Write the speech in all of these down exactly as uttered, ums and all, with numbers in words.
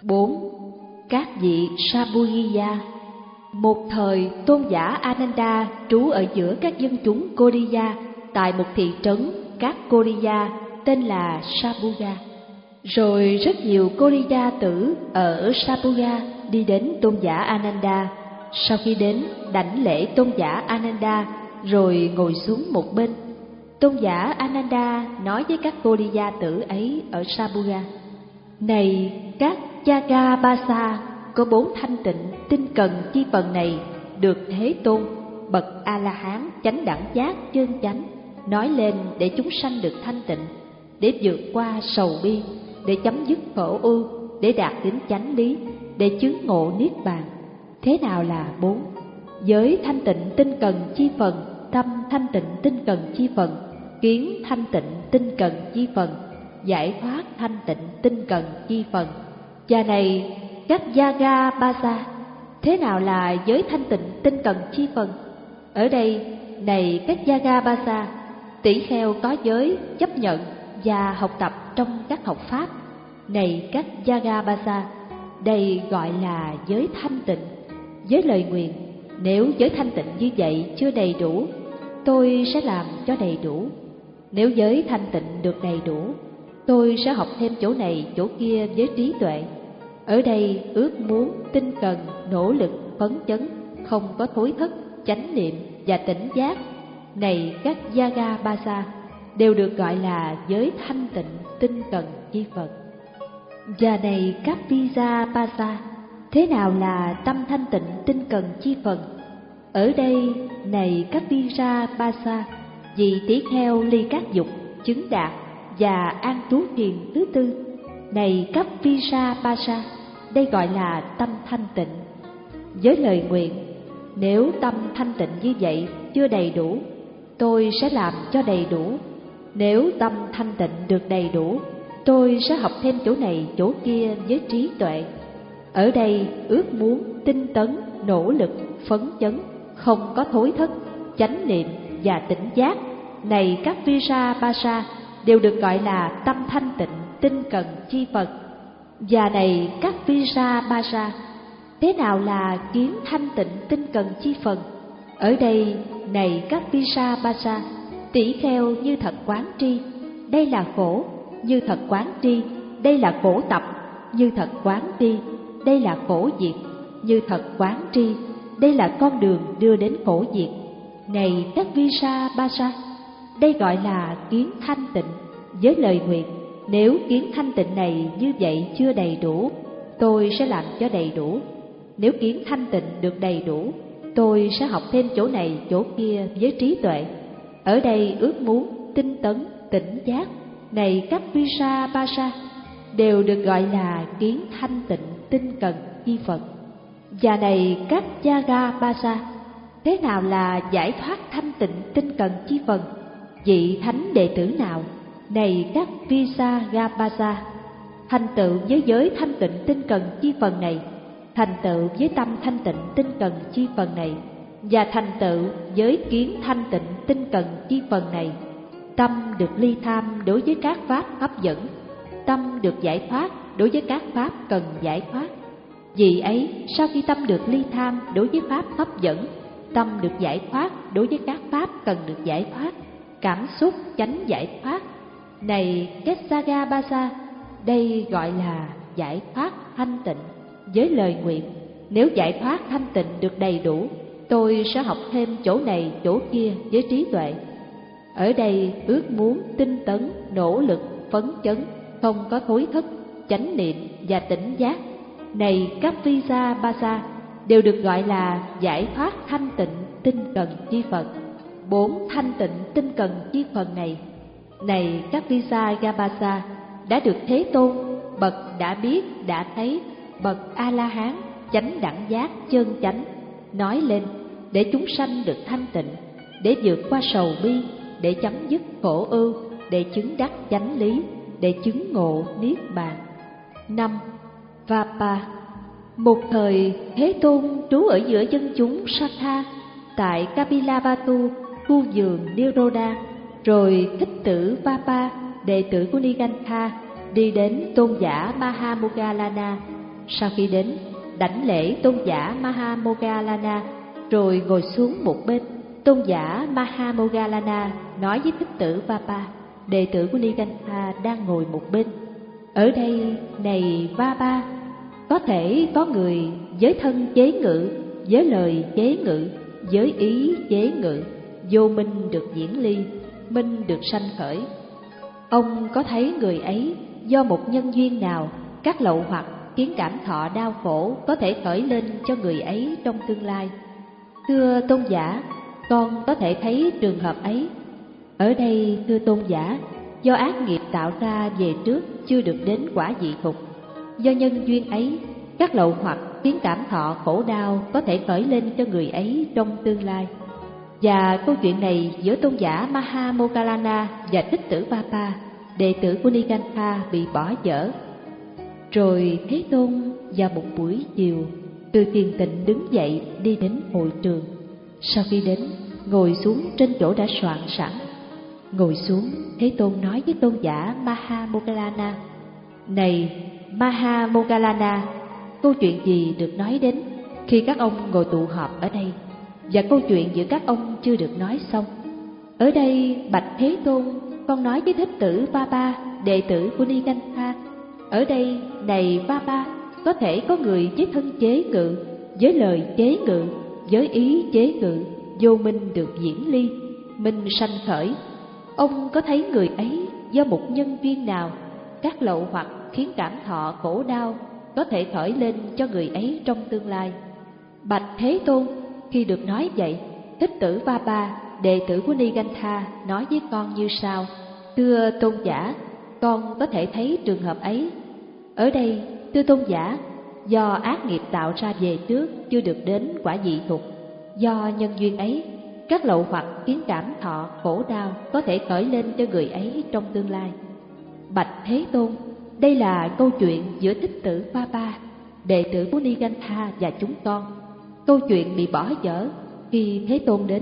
Bốn. Các vị Saburiya. Một thời, tôn giả Ananda trú ở giữa các dân chúng Koriya tại một thị trấn các Koriya tên là Sabuya. Rồi rất nhiều Koriya tử ở Sabuya đi đến tôn giả Ananda. Sau khi đến, đảnh lễ tôn giả Ananda rồi ngồi xuống một bên. Tôn giả Ananda nói với các Koriya tử ấy ở Sabuya: Này các Jagabasa, có bốn thanh tịnh tinh cần chi phần này được Thế Tôn bậc A-la-hán chánh đẳng giác chân chánh nói lên để chúng sanh được thanh tịnh, để vượt qua sầu bi, để chấm dứt khổ ưu, để đạt đến chánh lý, để chứng ngộ niết bàn. Thế nào là bốn? Giới thanh tịnh tinh cần chi phần, tâm thanh tịnh tinh cần chi phần, kiến thanh tịnh tinh cần chi phần, giải thoát thanh tịnh tinh cần chi phần. Và này các Jagabasa, thế nào là giới thanh tịnh tinh cần chi phần? Ở đây, này các Jagabasa, tỷ kheo có giới chấp nhận và học tập trong các học pháp. Này các Jagabasa, đây gọi là giới thanh tịnh. Với lời nguyện, nếu giới thanh tịnh như vậy chưa đầy đủ, tôi sẽ làm cho đầy đủ. Nếu giới thanh tịnh được đầy đủ, tôi sẽ học thêm chỗ này chỗ kia với trí tuệ. Ở đây ước muốn, tinh cần, nỗ lực, phấn chấn, không có thối thất, chánh niệm và tỉnh giác. Này các Jagabasa, đều được gọi là giới thanh tịnh tinh cần chi phần. Và này các Vijayapasa, thế nào là tâm thanh tịnh tinh cần chi phần? Ở đây, này các Vijayapasa, vì tỷ kheo ly các dục, chứng đạt và an trú thiền thứ tư. Này các Vijayapasa, đây gọi là tâm thanh tịnh. Với lời nguyện, nếu tâm thanh tịnh như vậy chưa đầy đủ, tôi sẽ làm cho đầy đủ. Nếu tâm thanh tịnh được đầy đủ, tôi sẽ học thêm chỗ này chỗ kia với trí tuệ. Ở đây ước muốn, tinh tấn, nỗ lực, phấn chấn, không có thối thất, chánh niệm và tỉnh giác. Này các Vijayapasa, đều được gọi là tâm thanh tịnh tinh cần chi phần. Và này các Vijayapasa, thế nào là kiến thanh tịnh tinh cần chi phần? Ở đây, này các Vijayapasa, tỷ kheo như thật quán tri, đây là khổ; như thật quán tri, đây là khổ tập; như thật quán tri, đây là khổ diệt; như thật quán tri, đây là con đường đưa đến khổ diệt. Này các Vijayapasa, đây gọi là kiến thanh tịnh. Với lời nguyện, nếu kiến thanh tịnh này như vậy chưa đầy đủ, tôi sẽ làm cho đầy đủ. Nếu kiến thanh tịnh được đầy đủ, tôi sẽ học thêm chỗ này chỗ kia với trí tuệ. Ở đây ước muốn, tinh tấn, tỉnh giác. Này các Vijayapasa, đều được gọi là kiến thanh tịnh tinh cần chi phần. Và này các Jagabasa, thế nào là giải thoát thanh tịnh tinh cần chi phần? Vị thánh đệ tử nào? Này các Vijayapasa, thành tựu với giới thanh tịnh tinh cần chi phần này, thành tựu với tâm thanh tịnh tinh cần chi phần này, và thành tựu với kiến thanh tịnh tinh cần chi phần này, tâm được ly tham đối với các pháp hấp dẫn, tâm được giải thoát đối với các pháp cần giải thoát. Vì ấy, sau khi tâm được ly tham đối với pháp hấp dẫn, tâm được giải thoát đối với các pháp cần được giải thoát, cảm xúc chánh giải thoát. Này các Jagabasa, đây gọi là giải thoát thanh tịnh. Với lời nguyện, nếu giải thoát thanh tịnh được đầy đủ, tôi sẽ học thêm chỗ này chỗ kia với trí tuệ. Ở đây ước muốn, tinh tấn, nỗ lực, phấn chấn, không có thối thất, chánh niệm và tỉnh giác. Này các Vijayapasa, đều được gọi là giải thoát thanh tịnh tinh cần chi phần. Bốn thanh tịnh tinh cần chi phần này, này các Vijayapasa, đã được Thế Tôn bậc đã biết đã thấy, bậc A La Hán chánh đẳng giác chân chánh nói lên để chúng sanh được thanh tịnh, để vượt qua sầu bi, để chấm dứt khổ ưu, để chứng đắc chánh lý, để chứng ngộ niết bàn. Năm. Vapa. Một thời, Thế Tôn trú ở giữa dân chúng Satha tại Kapilavatthu, khu vườn Niroda. Rồi Thích tử Vapa, đệ tử của Nigantha, đi đến tôn giả Mahamoggallana Sau khi đến, đảnh lễ tôn giả Mahamoggallana, rồi ngồi xuống một bên. Tôn giả Mahamoggallana nói với thích tử Vapa, đệ tử của Nigantha đang ngồi một bên: ở đây này Vapa, có thể có người với thân chế ngự, với lời chế ngự, với ý chế ngự, vô minh được diễn ly, minh được sanh khởi. Ông có thấy người ấy do một nhân duyên nào, các lậu hoặc khiến cảm thọ đau khổ có thể khởi lên cho người ấy trong tương lai? Thưa tôn giả, con có thể thấy trường hợp ấy. Ở đây, thưa tôn giả, do ác nghiệp tạo ra về trước chưa được đến quả vị thục, do nhân duyên ấy, các lậu hoặc khiến cảm thọ khổ đau có thể khởi lên cho người ấy trong tương lai. Và câu chuyện này giữa tôn giả Mahamoggallana và thích tử Vapa, đệ tử của Nigantha, bị bỏ dở. Rồi Thế Tôn vào một buổi chiều từ thiền tịnh đứng dậy đi đến hội trường. Sau khi đến, ngồi xuống trên chỗ đã soạn sẵn. Ngồi xuống, Thế Tôn nói với tôn giả Mahamoggallana: này Mahamoggallana, câu chuyện gì được nói đến khi các ông ngồi tụ họp ở đây, và câu chuyện giữa các ông chưa được nói xong? Ở đây, bạch Thế Tôn, con nói với thích tử Vapa, đệ tử của Nigantha: ở đây này Vapa, có thể có người với thân chế ngự, với lời chế ngự, với ý chế ngự, vô minh được diễn ly, minh sanh khởi. Ông có thấy người ấy do một nhân duyên nào, các lậu hoặc khiến cảm thọ khổ đau có thể khởi lên cho người ấy trong tương lai? Bạch Thế Tôn, khi được nói vậy, thích tử Vapa, đệ tử của Nigantha, nói với con như sau: thưa tôn giả, con có thể thấy trường hợp ấy. Ở đây, thưa tôn giả, do ác nghiệp tạo ra về trước chưa được đến quả vị thục, do nhân duyên ấy, các lậu hoặc khiến cảm thọ khổ đau có thể khởi lên cho người ấy trong tương lai. Bạch Thế Tôn, đây là câu chuyện giữa thích tử Vapa, đệ tử của Nigantha và chúng con. Câu chuyện bị bỏ dở khi Thế Tôn đến.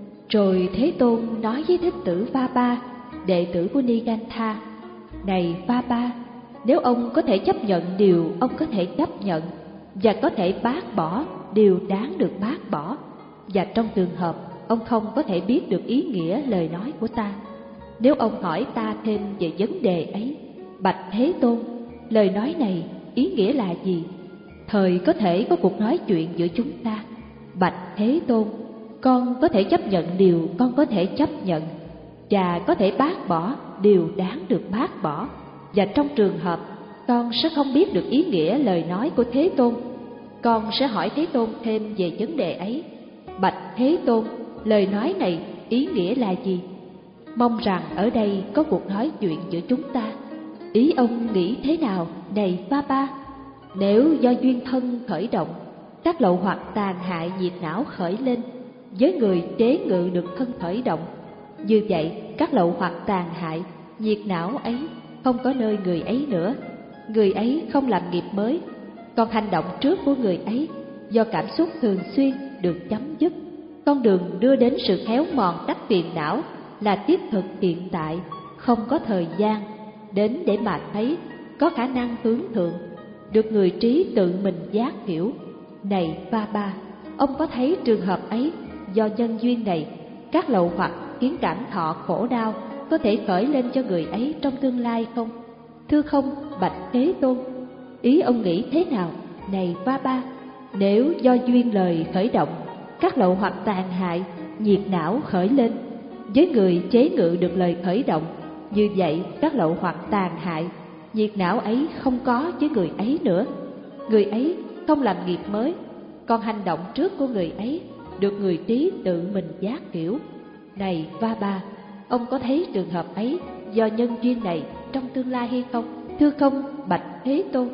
Rồi Thế Tôn nói với thích tử Vapa, đệ tử của Nigantha: này Vapa, nếu ông có thể chấp nhận điều ông có thể chấp nhận, và có thể bác bỏ điều đáng được bác bỏ, và trong trường hợp ông không có thể biết được ý nghĩa lời nói của ta, nếu ông hỏi ta thêm về vấn đề ấy, bạch Thế Tôn, lời nói này ý nghĩa là gì? Thời có thể có cuộc nói chuyện giữa chúng ta. Bạch Thế Tôn, con có thể chấp nhận điều con có thể chấp nhận, và có thể bác bỏ điều đáng được bác bỏ, và trong trường hợp con sẽ không biết được ý nghĩa lời nói của Thế Tôn, con sẽ hỏi Thế Tôn thêm về vấn đề ấy. Bạch Thế Tôn, lời nói này ý nghĩa là gì? Mong rằng ở đây có cuộc nói chuyện giữa chúng ta. Ý ông nghĩ thế nào, này Vapa? Nếu do duyên thân khởi động, các lậu hoặc tàn hại nhiệt não khởi lên, với người chế ngự được thân khởi động, như vậy các lậu hoặc tàn hại nhiệt não ấy không có nơi người ấy nữa, người ấy không làm nghiệp mới, còn hành động trước của người ấy do cảm xúc thường xuyên được chấm dứt. Con đường đưa đến sự khéo mòn các phiền não là tiếp thực hiện tại, không có thời gian đến để mà thấy, có khả năng hướng thượng, được người trí tự mình giác hiểu. Này Vapa, ông có thấy trường hợp ấy do nhân duyên này, các lậu hoặc khiến cảm thọ khổ đau có thể khởi lên cho người ấy trong tương lai không? Thưa không, bạch Thế Tôn. Ý ông nghĩ thế nào, này Vapa? Nếu do duyên lời khởi động, các lậu hoặc tàn hại nhiệt não khởi lên, với người chế ngự được lời khởi động, như vậy các lậu hoặc tàn hại nhiệt não ấy không có với người ấy nữa, người ấy không làm nghiệp mới, còn hành động trước của người ấy được người trí tự mình giác hiểu. Này Vapa, ông có thấy trường hợp ấy do nhân duyên này trong tương lai hay không? Thưa không, bạch Thế Tôn.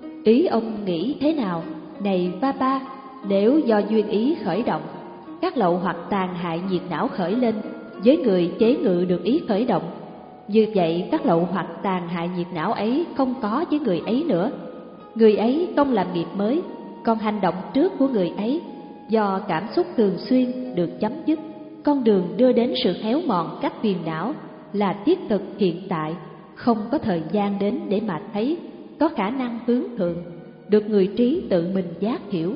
Ý ông nghĩ thế nào, này Vapa? Nếu do duyên ý khởi động, các lậu hoặc tàn hại nhiệt não khởi lên, với người chế ngự được ý khởi động, như vậy các lậu hoặc tàn hại nhiệt não ấy không có với người ấy nữa, người ấy không làm nghiệp mới, còn hành động trước của người ấy do cảm xúc thường xuyên được chấm dứt. Con đường đưa đến sự héo mòn các phiền não là thiết thực hiện tại, không có thời gian đến để mà thấy, có khả năng hướng thượng, được người trí tự mình giác hiểu.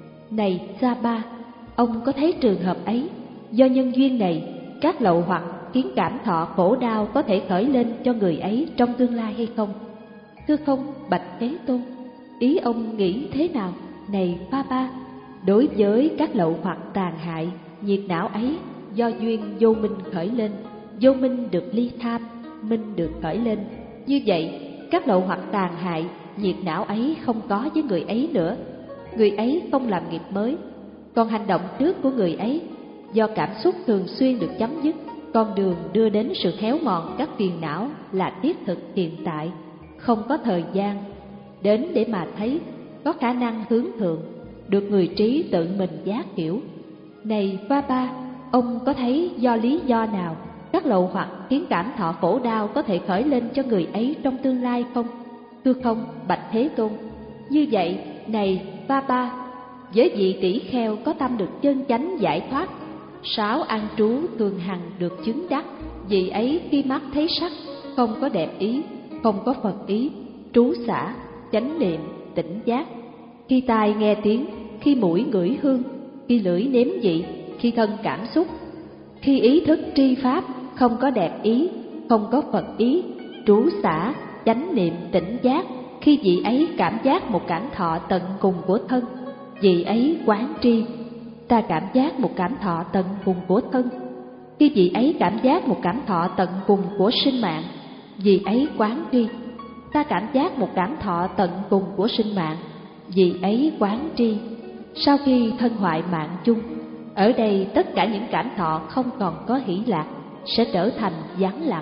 Này Sa-ba, ông có thấy trường hợp ấy, do nhân duyên này, các lậu hoặc khiến cảm thọ khổ đau có thể khởi lên cho người ấy trong tương lai hay không? Thưa không, bạch Thế Tôn. Ý ông nghĩ thế nào? Này Pa-pa, đối với các lậu hoặc tàn hại, nhiệt não ấy do duyên vô minh khởi lên, vô minh được ly tham, minh được khởi lên. Như vậy, các lậu hoặc tàn hại, nhiệt não ấy không có với người ấy nữa. Người ấy không làm nghiệp mới. Còn hành động trước của người ấy, do cảm xúc thường xuyên được chấm dứt, con đường đưa đến sự héo mòn các phiền não là thiết thực hiện tại, không có thời gian đến để mà thấy, có khả năng hướng thượng, được người trí tự mình giác hiểu. Này Pa-pa, ông có thấy do lý do nào các lậu hoặc khiến cảm thọ khổ đau có thể khởi lên cho người ấy trong tương lai không? Thưa không, bạch Thế Tôn. Như vậy, này Pa-pa, với vị tỷ kheo có tâm được chân chánh giải thoát, sáu an trú thường hằng được chứng đắc, vị ấy khi mắt thấy sắc, không có đẹp ý, không có Phật ý, trú xả, chánh niệm, tỉnh giác. Khi tai nghe tiếng, khi mũi ngửi hương, khi lưỡi nếm vị, khi thân cảm xúc, khi ý thức tri pháp, không có đẹp ý, không có Phật ý, trú xả, chánh niệm, tỉnh giác. Khi vị ấy cảm giác một cảm thọ tận cùng của thân, vị ấy quán tri, ta cảm giác một cảm thọ tận cùng của thân. Khi vị ấy cảm giác một cảm thọ tận cùng của sinh mạng, vị ấy quán tri, ta cảm giác một cảm thọ tận cùng của sinh mạng, vị ấy quán tri. Sau khi thân hoại mạng chung, ở đây tất cả những cảm thọ không còn có hỷ lạc, sẽ trở thành vắng lặng.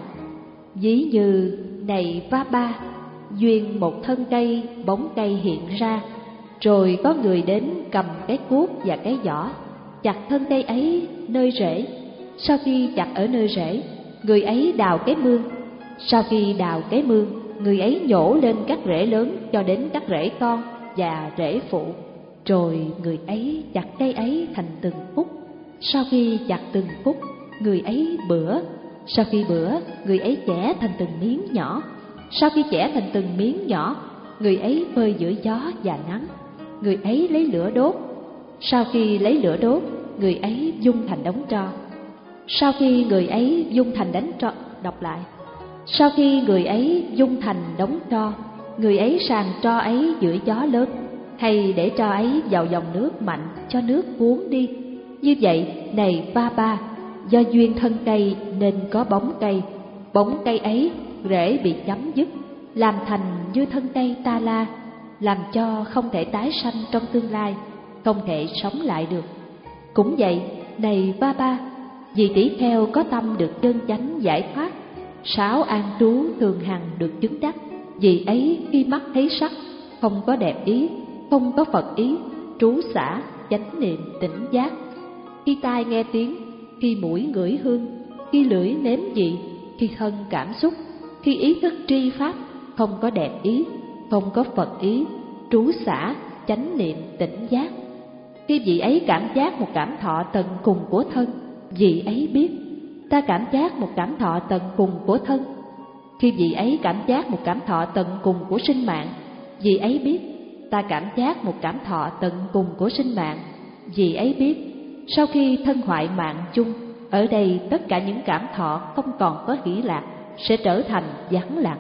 Ví như, này Pa-pa, duyên một thân cây, bóng cây hiện ra, rồi có người đến cầm cái cuốc và cái giỏ, chặt thân cây ấy nơi rễ. Sau khi chặt ở nơi rễ, người ấy đào cái mương. Sau khi đào cái mương, người ấy nhổ lên các rễ lớn cho đến các rễ con và rễ phụ. Rồi người ấy chặt cây ấy thành từng phút. Sau khi chặt từng phút, người ấy bữa. Sau khi bữa, người ấy chẻ thành từng miếng nhỏ. Sau khi chẻ thành từng miếng nhỏ, người ấy phơi giữa gió và nắng. Người ấy lấy lửa đốt. Sau khi lấy lửa đốt, người ấy dung thành đống tro. Sau khi người ấy dung thành đống tro, đọc lại. Sau khi người ấy dung thành đống tro, người ấy sàng tro ấy giữa gió lớn, hay để tro ấy vào dòng nước mạnh cho nước cuốn đi. Như vậy, này Pa-pa, do duyên thân cây nên có bóng cây. Bóng cây ấy rễ bị chấm dứt, làm thành như thân cây ta la, làm cho không thể tái sanh trong tương lai, không thể sống lại được. Cũng vậy, này Pa-pa, vì tỷ kheo có tâm được chân chánh giải thoát, sáu an trú thường hằng được chứng đắc, vì ấy khi mắt thấy sắc, không có đẹp ý, không có Phật ý, trú xả, chánh niệm, tỉnh giác. Khi tai nghe tiếng, khi mũi ngửi hương, khi lưỡi nếm vị, khi thân cảm xúc, khi ý thức tri pháp, không có đẹp ý, không có Phật ý, trú xả, chánh niệm, tỉnh giác. Khi vị ấy cảm giác một cảm thọ tận cùng của thân, vị ấy biết, ta cảm giác một cảm thọ tận cùng của thân. Khi vị ấy cảm giác một cảm thọ tận cùng của sinh mạng, vị ấy biết, ta cảm giác một cảm thọ tận cùng của sinh mạng, vị ấy biết. Sau khi thân hoại mạng chung, ở đây tất cả những cảm thọ không còn có hỷ lạc, sẽ trở thành vắng lặng.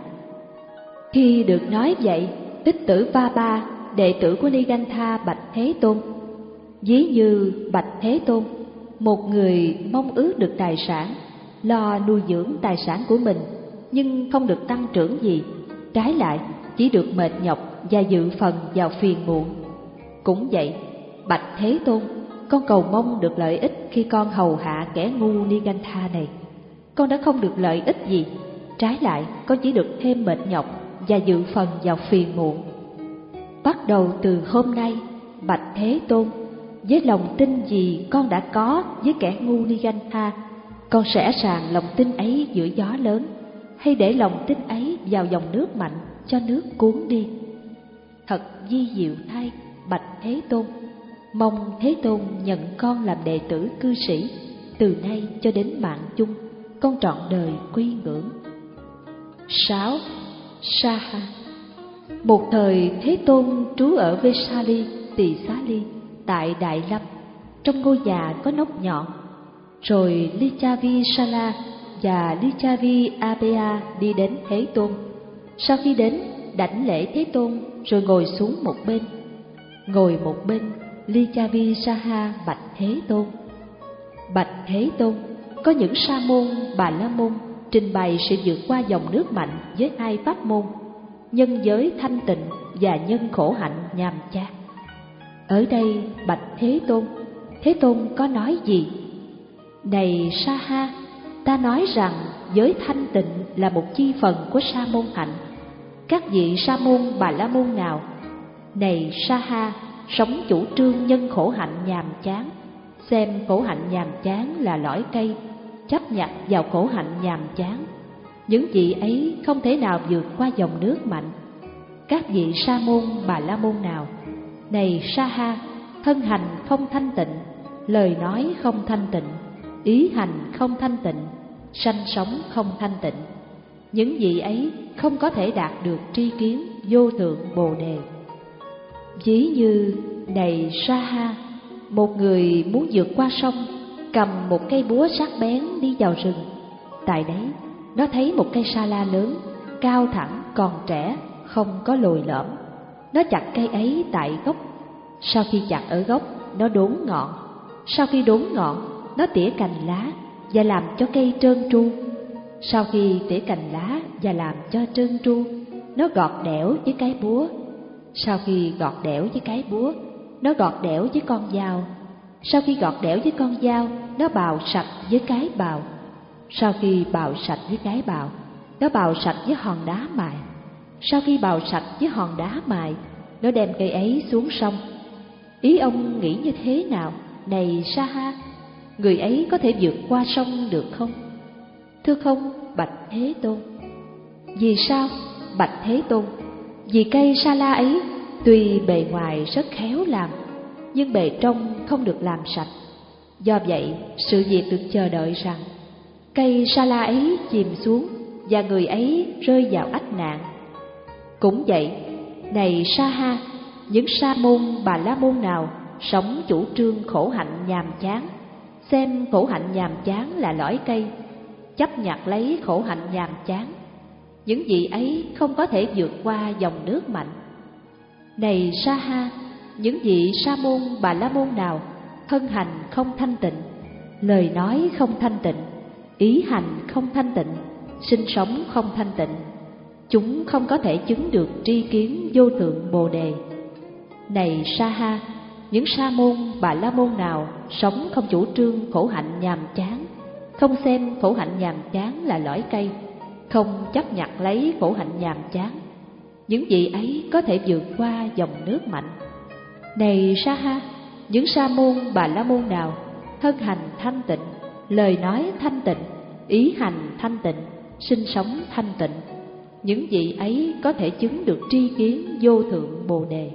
Khi được nói vậy, Tích Tử Pa-pa, đệ tử của Nigantha bạch Thế Tôn: ví như bạch Thế Tôn, một người mong ước được tài sản, lo nuôi dưỡng tài sản của mình, nhưng không được tăng trưởng gì, trái lại chỉ được mệt nhọc và dự phần vào phiền muộn. Cũng vậy, bạch Thế Tôn, con cầu mong được lợi ích khi con hầu hạ kẻ ngu Nigantha này. Con đã không được lợi ích gì, trái lại con chỉ được thêm mệt nhọc và dự phần vào phiền muộn. Bắt đầu từ hôm nay, bạch Thế Tôn, với lòng tin gì con đã có với kẻ ngu Nigantha, con sẽ sàng lòng tin ấy giữa gió lớn, hay để lòng tin ấy vào dòng nước mạnh cho nước cuốn đi. Thật vi diệu thay, bạch Thế Tôn. Mong Thế Tôn nhận con làm đệ tử cư sĩ, từ nay cho đến mạng chung, con trọn đời quy ngưỡng. Sáu. Saha. Một thời Thế Tôn trú ở Vesali, Tỳ Xá Ly, tại Đại Lâm, trong ngôi nhà có nóc nhọn. Rồi Licchavi-sala và Licchavi-abheya đi đến Thế Tôn. Sau khi đến, đảnh lễ Thế Tôn rồi ngồi xuống một bên. Ngồi một bên, Licchavi-saha bạch Thế Tôn: Bạch Thế Tôn, có những sa môn Bà La Môn trình bày sự vượt qua dòng nước mạnh với hai pháp môn: nhân giới thanh tịnh và nhân khổ hạnh nhàm chán. Ở đây bạch Thế Tôn, Thế Tôn có nói gì? Này Sa-ha, ta nói rằng giới thanh tịnh là một chi phần của sa môn hạnh. Các vị sa môn Bà La Môn nào, này Sa-ha, sống chủ trương nhân khổ hạnh nhàm chán, xem khổ hạnh nhàm chán là lõi cây, chấp nhận vào khổ hạnh nhàm chán, những vị ấy không thể nào vượt qua dòng nước mạnh. Các vị sa môn Bà La Môn nào, này Sa-ha, thân hành không thanh tịnh, lời nói không thanh tịnh, ý hành không thanh tịnh, sanh sống không thanh tịnh, những vị ấy không có thể đạt được tri kiến vô thượng Bồ Đề. Ví như, này Sa-ha, một người muốn vượt qua sông, cầm một cây búa sắc bén đi vào rừng. Tại đấy, nó thấy một cây sa la lớn, cao thẳng, còn trẻ, không có lồi lõm. Nó chặt cây ấy tại gốc. Sau khi chặt ở gốc, nó đốn ngọn. Sau khi đốn ngọn, nó tỉa cành lá và làm cho cây trơn tru. Sau khi tỉa cành lá và làm cho trơn tru, nó gọt đẽo với cái búa. Sau khi gọt đẽo với cái búa, nó gọt đẽo với con dao. Sau khi gọt đẽo với con dao, nó bào sạch với cái bào. Sau khi bào sạch với cái bào, nó bào sạch với hòn đá mài. Sau khi bào sạch với hòn đá mài, nó đem cây ấy xuống sông. Ý ông nghĩ như thế nào, này Sa-ha? Người ấy có thể vượt qua sông được không? Thưa không, bạch Thế Tôn. Vì sao, bạch Thế Tôn? Vì cây sa la ấy tuy bề ngoài rất khéo làm, nhưng bề trong không được làm sạch. Do vậy, sự việc được chờ đợi rằng cây sa la ấy chìm xuống và người ấy rơi vào ách nạn. Cũng vậy, này Sa-ha, những sa môn Bà La Môn nào sống chủ trương khổ hạnh nhàm chán, xem khổ hạnh nhàm chán là lõi cây, chấp nhặt lấy khổ hạnh nhàm chán, những vị ấy không có thể vượt qua dòng nước mạnh. Này Sa-ha, những vị sa môn Bà La Môn nào thân hành không thanh tịnh, lời nói không thanh tịnh, ý hành không thanh tịnh, sinh sống không thanh tịnh, chúng không có thể chứng được tri kiến vô thượng Bồ Đề. Này Sa-ha, những sa môn Bà La Môn nào sống không chủ trương khổ hạnh nhàm chán, không xem khổ hạnh nhàm chán là lõi cây, không chấp nhặt lấy khổ hạnh nhàm chán, những vị ấy có thể vượt qua dòng nước mạnh. Này Sa-ha, những sa môn Bà La Môn nào thân hành thanh tịnh, lời nói thanh tịnh, ý hành thanh tịnh, sinh sống thanh tịnh, những vị ấy có thể chứng được tri kiến vô thượng Bồ Đề.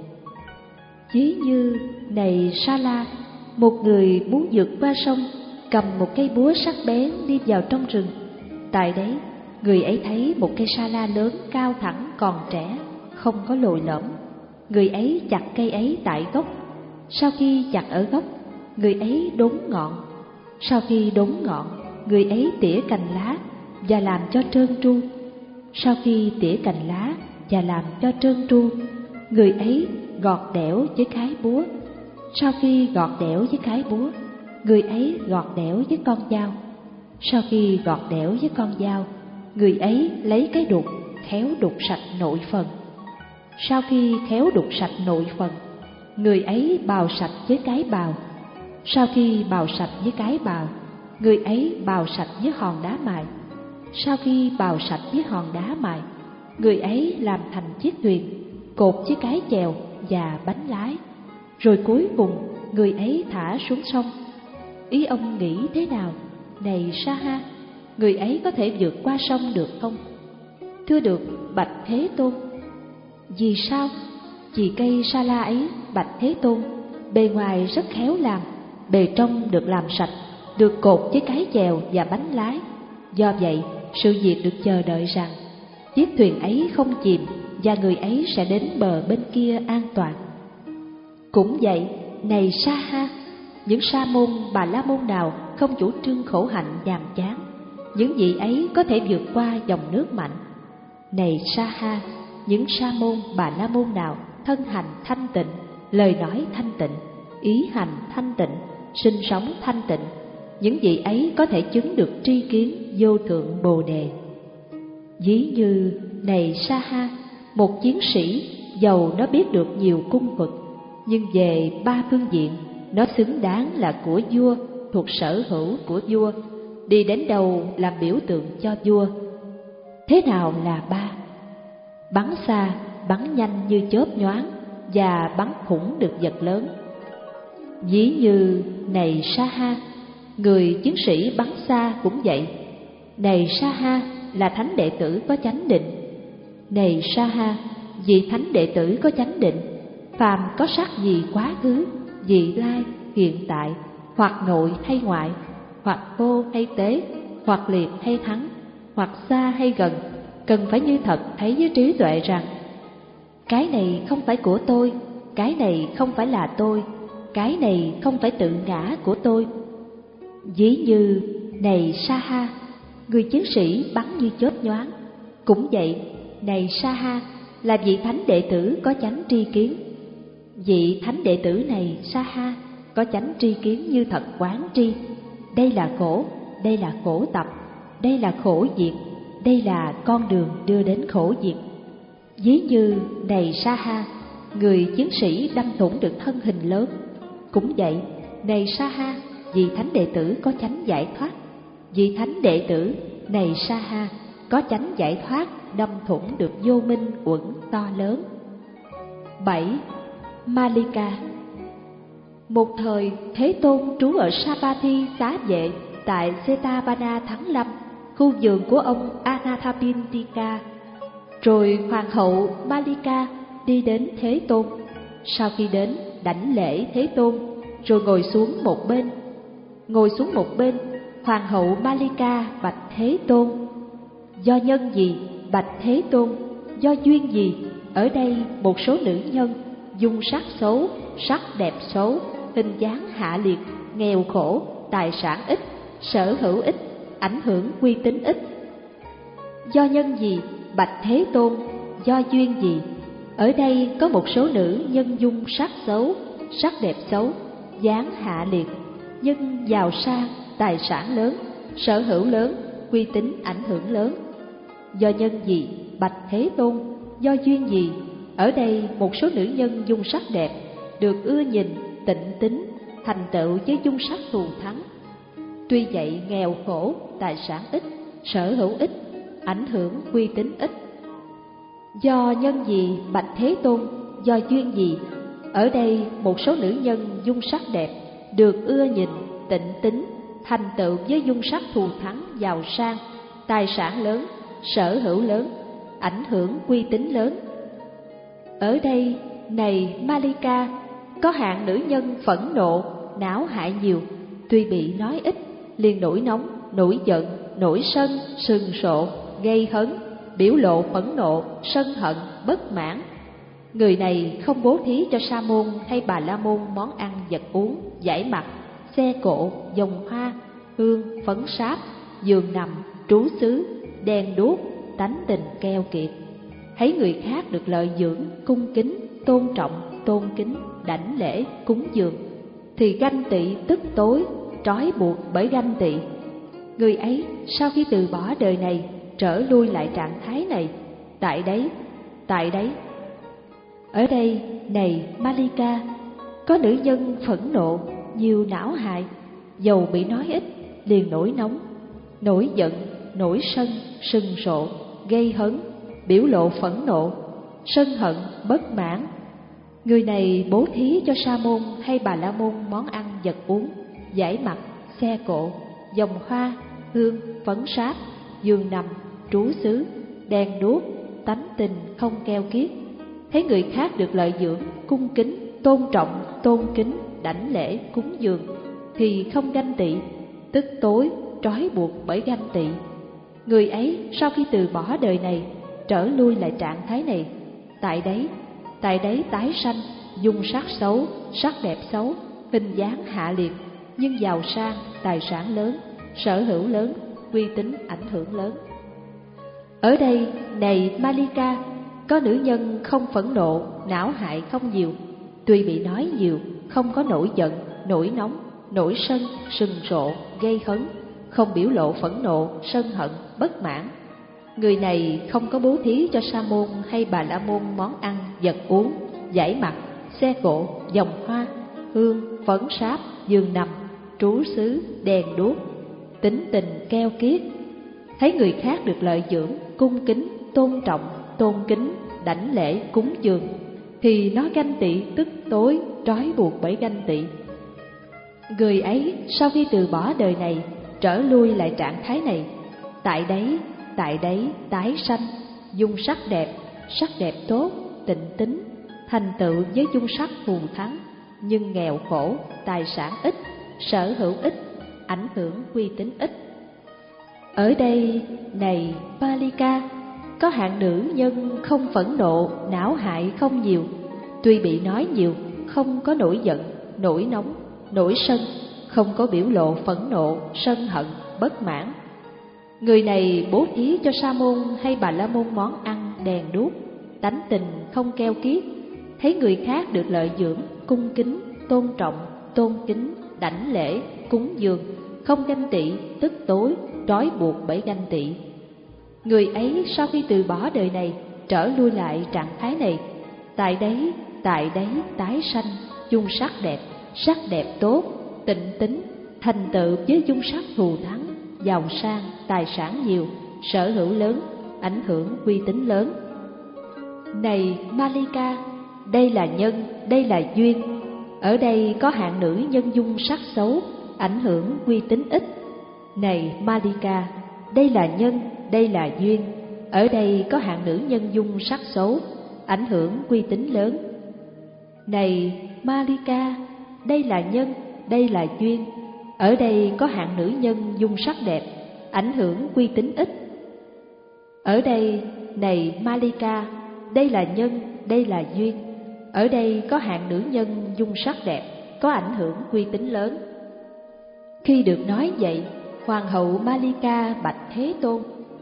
Ví như, này Sa-la, một người muốn vượt qua sông, cầm một cây búa sắc bén đi vào trong rừng. Tại đấy, người ấy thấy một cây sa la lớn, cao thẳng, còn trẻ, không có lồi lõm. Người ấy chặt cây ấy tại gốc. Sau khi chặt ở gốc, người ấy đốn ngọn. Sau khi đốn ngọn, người ấy tỉa cành lá và làm cho trơn tru. Sau khi tỉa cành lá và làm cho trơn tru, người ấy gọt đẽo với cái búa. Sau khi gọt đẽo với cái búa, người ấy gọt đẽo với con dao. Sau khi gọt đẽo với con dao, người ấy lấy cái đục khéo đục sạch nội phần. Sau khi khéo đục sạch nội phần, người ấy bào sạch với cái bào. Sau khi bào sạch với cái bào, người ấy bào sạch với hòn đá mài. Sau khi bào sạch với hòn đá mài, người ấy làm thành chiếc thuyền, cột với cái chèo và bánh lái. Rồi cuối cùng, người ấy thả xuống sông. Ý ông nghĩ thế nào, này Sa-ha? Người ấy có thể vượt qua sông được không? Thưa được, bạch Thế Tôn. Vì sao? Vì cây sa la ấy, bạch Thế Tôn, bề ngoài rất khéo làm, bề trong được làm sạch, được cột với cái chèo và bánh lái. Do vậy, sự việc được chờ đợi rằng chiếc thuyền ấy không chìm và người ấy sẽ đến bờ bên kia an toàn. Cũng vậy, này Sa Ha, những sa môn Bà La Môn nào không chủ trương khổ hạnh nhàm chán, những vị ấy có thể vượt qua dòng nước mạnh. Này Sa Ha, những sa môn Bà La Môn nào thân hành thanh tịnh, lời nói thanh tịnh, ý hành thanh tịnh, sinh sống thanh tịnh, những vị ấy có thể chứng được tri kiến vô thượng Bồ Đề. Ví như, này Sa Ha, một chiến sĩ dầu nó biết được nhiều cung thuật, nhưng về ba phương diện nó xứng đáng là của vua, thuộc sở hữu của vua, đi đến đâu làm biểu tượng cho vua. Thế nào là ba? Bắn xa, bắn nhanh như chớp nhoáng và bắn thủng được vật lớn. Ví như, này Sa Ha, người chiến sĩ bắn xa cũng vậy. Này Sa Ha, là thánh đệ tử có chánh định. Này Sa Ha, vị thánh đệ tử có chánh định, phàm có sắc gì quá khứ, vị lai, hiện tại, hoặc nội hay ngoại, hoặc vô hay tế, hoặc liệt hay thắng, hoặc xa hay gần, cần phải như thật thấy với trí tuệ rằng cái này không phải của tôi, cái này không phải là tôi, cái này không phải tự ngã của tôi. Ví như, này Sa Ha, người chiến sĩ bắn như chớp nhoáng. Cũng vậy, này Sa Ha, là vị thánh đệ tử có chánh tri kiến. Vị thánh đệ tử này Sa Ha có chánh tri kiến như thật quán tri. Đây là khổ, đây là khổ tập, đây là khổ diệt, đây là con đường đưa đến khổ diệt. Ví như, này Sa Ha, người chiến sĩ đâm thủng được thân hình lớn. Cũng vậy, này Sa Ha, vị thánh đệ tử có chánh giải thoát. Vị thánh đệ tử này Sa Ha có chánh giải thoát, đâm thủng được vô minh uẩn to lớn. Bảy. Malika. Một thời, Thế Tôn trú ở Savatthi Xá Vệ tại Setavana Thắng Lâm, khu vườn của ông Anathapindika. Rồi hoàng hậu Malika đi đến Thế Tôn. Sau khi đến, đảnh lễ Thế Tôn, rồi ngồi xuống một bên. Ngồi xuống một bên, hoàng hậu Malika bạch Thế Tôn: do nhân gì, bạch Thế Tôn, do duyên gì, ở đây một số nữ nhân dung sắc xấu, sắc đẹp xấu, hình dáng hạ liệt, nghèo khổ, tài sản ít, sở hữu ít, ảnh hưởng uy tín ít. Do nhân gì, bạch Thế Tôn, do duyên gì, ở đây có một số nữ nhân dung sắc xấu, sắc đẹp xấu, dáng hạ liệt, nhưng giàu sang, tài sản lớn, sở hữu lớn, uy tín ảnh hưởng lớn. Do nhân gì, bạch Thế Tôn, do duyên gì, ở đây một số nữ nhân dung sắc đẹp, được ưa nhìn, tịnh tín, thành tựu với dung sắc thù thắng. Tuy vậy nghèo khổ, tài sản ít, sở hữu ít, ảnh hưởng uy tín ít. Do nhân gì, bạch Thế Tôn, do duyên gì, ở đây một số nữ nhân dung sắc đẹp, được ưa nhìn, tịnh tín, thành tựu với dung sắc thù thắng, giàu sang, tài sản lớn, sở hữu lớn, ảnh hưởng uy tín lớn. Ở đây, này Malika, có hạng nữ nhân phẫn nộ, não hại nhiều, tuy bị nói ít, liền nổi nóng, nổi giận, nổi sân, sừng sộ, gây hấn, biểu lộ phẫn nộ, sân hận, bất mãn. Người này không bố thí cho sa môn hay bà la môn món ăn vật uống, giải mặt, xe cộ, vòng hoa, hương, phấn sáp, giường nằm, trú xứ, đèn đuốc, tánh tình keo kiệt. Thấy người khác được lợi dưỡng, cung kính, tôn trọng, tôn kính, đảnh lễ, cúng dường, thì ganh tị tức tối, trói buộc bởi ganh tị. Người ấy sau khi từ bỏ đời này, trở lui lại trạng thái này, tại đấy, tại đấy. Ở đây, này Malika, có nữ nhân phẫn nộ, nhiều não hại, dầu bị nói ít, liền nổi nóng, nổi giận, nổi sân, sừng sộ, gây hấn, biểu lộ phẫn nộ, sân hận, bất mãn. Người này bố thí cho sa môn hay bà la môn món ăn vật uống, giải mặt, xe cộ, vòng hoa, hương, phấn sáp, giường nằm, trú xứ, đèn đuốc, tánh tình không keo kiết. Thấy người khác được lợi dưỡng, cung kính, tôn trọng, tôn kính, đảnh lễ, cúng dường, thì không ganh tị, tức tối, trói buộc bởi ganh tị. Người ấy sau khi từ bỏ đời này, trở lui lại trạng thái này, tại đấy, tại đấy tái sanh, dung sắc xấu, sắc đẹp xấu, hình dáng hạ liệt, nhưng giàu sang, tài sản lớn, sở hữu lớn, uy tín ảnh hưởng lớn. Ở đây, này Malika, có nữ nhân không phẫn nộ, não hại không nhiều, tuy bị nói nhiều, không có nổi giận, nổi nóng, nổi sân, sừng sộ, gây hấn, không biểu lộ phẫn nộ, sân hận, bất mãn. Người này không có bố thí cho sa môn hay bà la môn món ăn, vật uống, dãy mặt, xe cộ, vòng hoa, hương, phấn sáp, giường nằm, trú xứ, đèn đuốc, tính tình keo kiết. Thấy người khác được lợi dưỡng, cung kính, tôn trọng, tôn kính, đảnh lễ, cúng dường, thì nó ganh tị tức tối, trói buộc bởi ganh tị. Người ấy sau khi từ bỏ đời này, trở lui lại trạng thái này, tại đấy, tại đấy tái sanh, dung sắc đẹp, sắc đẹp tốt, tịnh tín, thành tựu với dung sắc phù thắng, nhưng nghèo khổ, tài sản ít, sở hữu ít, ảnh hưởng uy tín ít. Ở đây, này Palika, có hạng nữ nhân không phẫn nộ, não hại không nhiều, tuy bị nói nhiều, không có nổi giận, nổi nóng, nổi sân, không có biểu lộ phẫn nộ, sân hận, bất mãn. Người này bố thí cho sa môn hay bà la môn món ăn, đèn đuốc, tánh tình không keo kiết, thấy người khác được lợi dưỡng, cung kính, tôn trọng, tôn kính, đảnh lễ, cúng dường, không ganh tị, tức tối, trói buộc bởi ganh tị. Người ấy sau khi từ bỏ đời này, trở lui lại trạng thái này, tại đấy, tại đấy tái sanh, dung sắc đẹp, sắc đẹp tốt, tịnh tín, thành tựu với dung sắc thù thắng, giàu sang, tài sản nhiều, sở hữu lớn, ảnh hưởng uy tín lớn. Này Malika, đây là nhân, đây là duyên. Ở đây có hạng nữ nhân dung sắc xấu, ảnh hưởng uy tín ít. Này Malika, đây là nhân, đây là duyên. Ở đây có hạng nữ nhân dung sắc xấu, ảnh hưởng uy tín lớn. Này Malika, đây là nhân, đây là duyên. Ở đây có hạng nữ nhân dung sắc đẹp, ảnh hưởng uy tín ít. Ở đây, này Malika, đây là nhân, đây là duyên. Ở đây có hạng nữ nhân dung sắc đẹp, có ảnh hưởng uy tín lớn. Khi được nói vậy, Hoàng hậu Malika bạch Thế Tôn: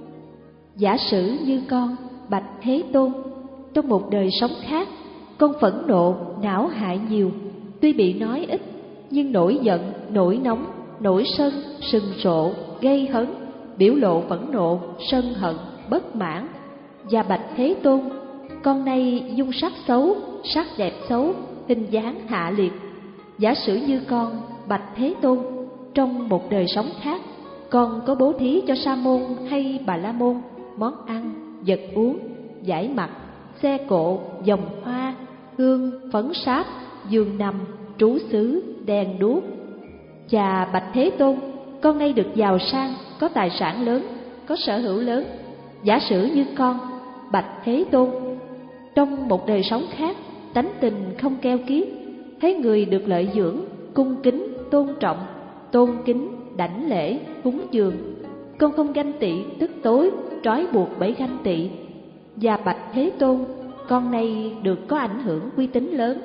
giả sử như con, bạch Thế Tôn, trong một đời sống khác, con phẫn nộ, não hại nhiều, tuy bị nói ít, nhưng nổi giận, nổi nóng, nổi sân, sừng sộ, gây hấn, biểu lộ phẫn nộ, sân hận, bất mãn. Và bạch Thế Tôn, con nay dung sắc xấu, sắc đẹp xấu, hình dáng hạ liệt. Giả sử như con, bạch Thế Tôn, trong một đời sống khác, con có bố thí cho sa môn hay bà la môn món ăn, vật uống, dãy mặt, xe cộ, vòng hoa, hương, phấn sáp, giường nằm, trú xứ, đèn đuốc. Và bạch Thế Tôn, con nay được giàu sang, có tài sản lớn, có sở hữu lớn. Giả sử như con, bạch Thế Tôn, trong một đời sống khác, tánh tình không keo kiết, thấy người được lợi dưỡng, cung kính, tôn trọng, tôn kính, đảnh lễ, cúng dường, con không ganh tị, tức tối, trói buộc bởi ganh tị. Và bạch Thế Tôn, con nay được có ảnh hưởng uy tín lớn.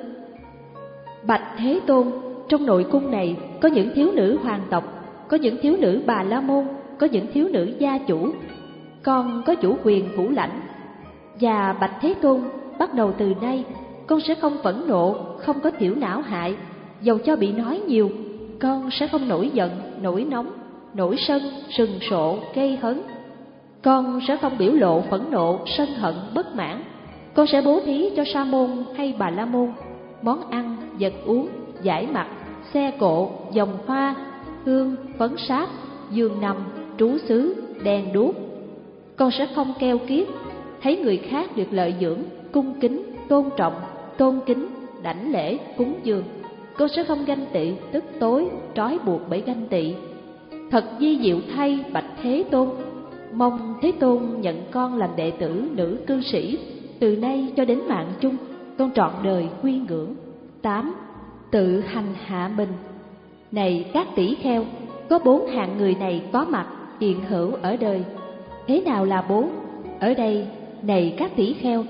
Bạch Thế Tôn, trong nội cung này có những thiếu nữ hoàng tộc, có những thiếu nữ bà la môn, có những thiếu nữ gia chủ, con có chủ quyền phủ lãnh. Và bạch Thế Tôn, bắt đầu từ nay, con sẽ không phẫn nộ, không có thiểu não hại, dầu cho bị nói nhiều, con sẽ không nổi giận, nổi nóng, nổi sân, sừng sộ, gây hấn. Con sẽ không biểu lộ phẫn nộ, sân hận, bất mãn. Con sẽ bố thí cho sa môn hay bà la môn món ăn, vật uống, dãy mặt, xe cộ, vòng hoa, hương, phấn sáp, giường nằm, trú xứ, đèn đuốc. Con sẽ không keo kiết, thấy người khác được lợi dưỡng, cung kính, tôn trọng, tôn kính, đảnh lễ, cúng dường. Con sẽ không ganh tị, tức tối, trói buộc bởi ganh tị. Thật di diệu thay, bạch Thế Tôn, mong Thế Tôn nhận con làm đệ tử nữ cư sĩ, từ nay cho đến mạng chung, con trọn đời quy ngưỡng. Tám. Tự hành hạ mình. Này các tỷ kheo, có bốn hạng người này có mặt hiện hữu ở đời. Thế nào là bốn? Ở đây, này các tỷ kheo,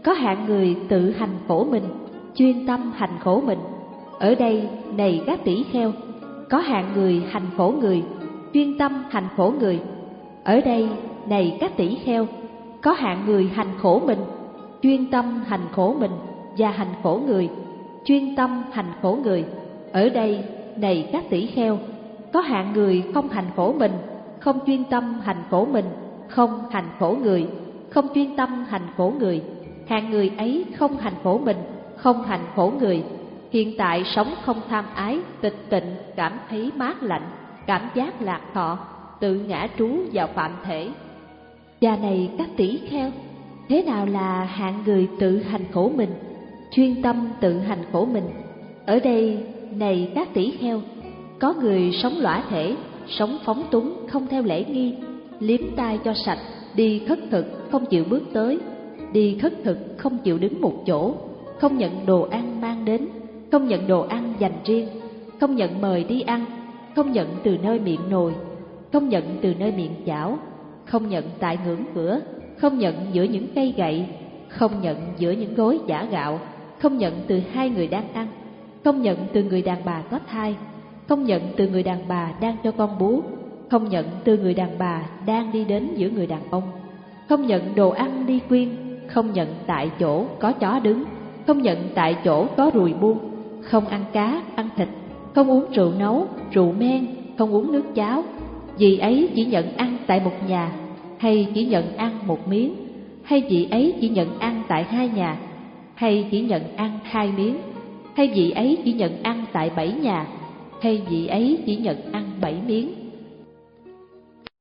có hạng người tự hành khổ mình, chuyên tâm hành khổ mình. Ở đây này các tỷ kheo, có hạng người hành khổ người, chuyên tâm hành khổ người. Ở đây này các tỷ kheo, có hạng người hành khổ mình, chuyên tâm hành khổ mình và hành khổ người, chuyên tâm hành khổ người. Ở đây này các tỷ kheo, có hạng người không hành khổ mình, không chuyên tâm hành khổ mình, không hành khổ người, không chuyên tâm hành khổ người. Hạng người ấy không hành khổ mình, không hành khổ người, hiện tại sống không tham ái, tịch tịnh, cảm thấy mát lạnh, cảm giác lạc thọ, tự ngã trú vào phạm thể. Và này các tỷ kheo, thế nào là hạng người tự hành khổ mình, chuyên tâm tự hành khổ mình? Ở đây này các tỷ kheo, có người sống lõa thể, sống phóng túng, không theo lễ nghi, liếm tai cho sạch, đi khất thực không chịu bước tới, đi khất thực không chịu đứng một chỗ, không nhận đồ ăn mang đến, không nhận đồ ăn dành riêng, không nhận mời đi ăn, không nhận từ nơi miệng nồi, không nhận từ nơi miệng chảo, không nhận tại ngưỡng cửa, không nhận giữa những cây gậy, không nhận giữa những gối giã gạo, không nhận từ hai người đang ăn, không nhận từ người đàn bà có thai, không nhận từ người đàn bà đang cho con bú, không nhận từ người đàn bà đang đi đến giữa người đàn ông, không nhận đồ ăn đi quyên, không nhận tại chỗ có chó đứng, không nhận tại chỗ có ruồi buông, không ăn cá, ăn thịt, không uống rượu nấu, rượu men, không uống nước cháo. Vì ấy chỉ nhận ăn tại một nhà, hay chỉ nhận ăn một miếng, hay vị ấy chỉ nhận ăn tại hai nhà, hay chỉ nhận ăn hai miếng, hay vị ấy chỉ nhận ăn tại bảy nhà, hay vị ấy chỉ nhận ăn bảy miếng.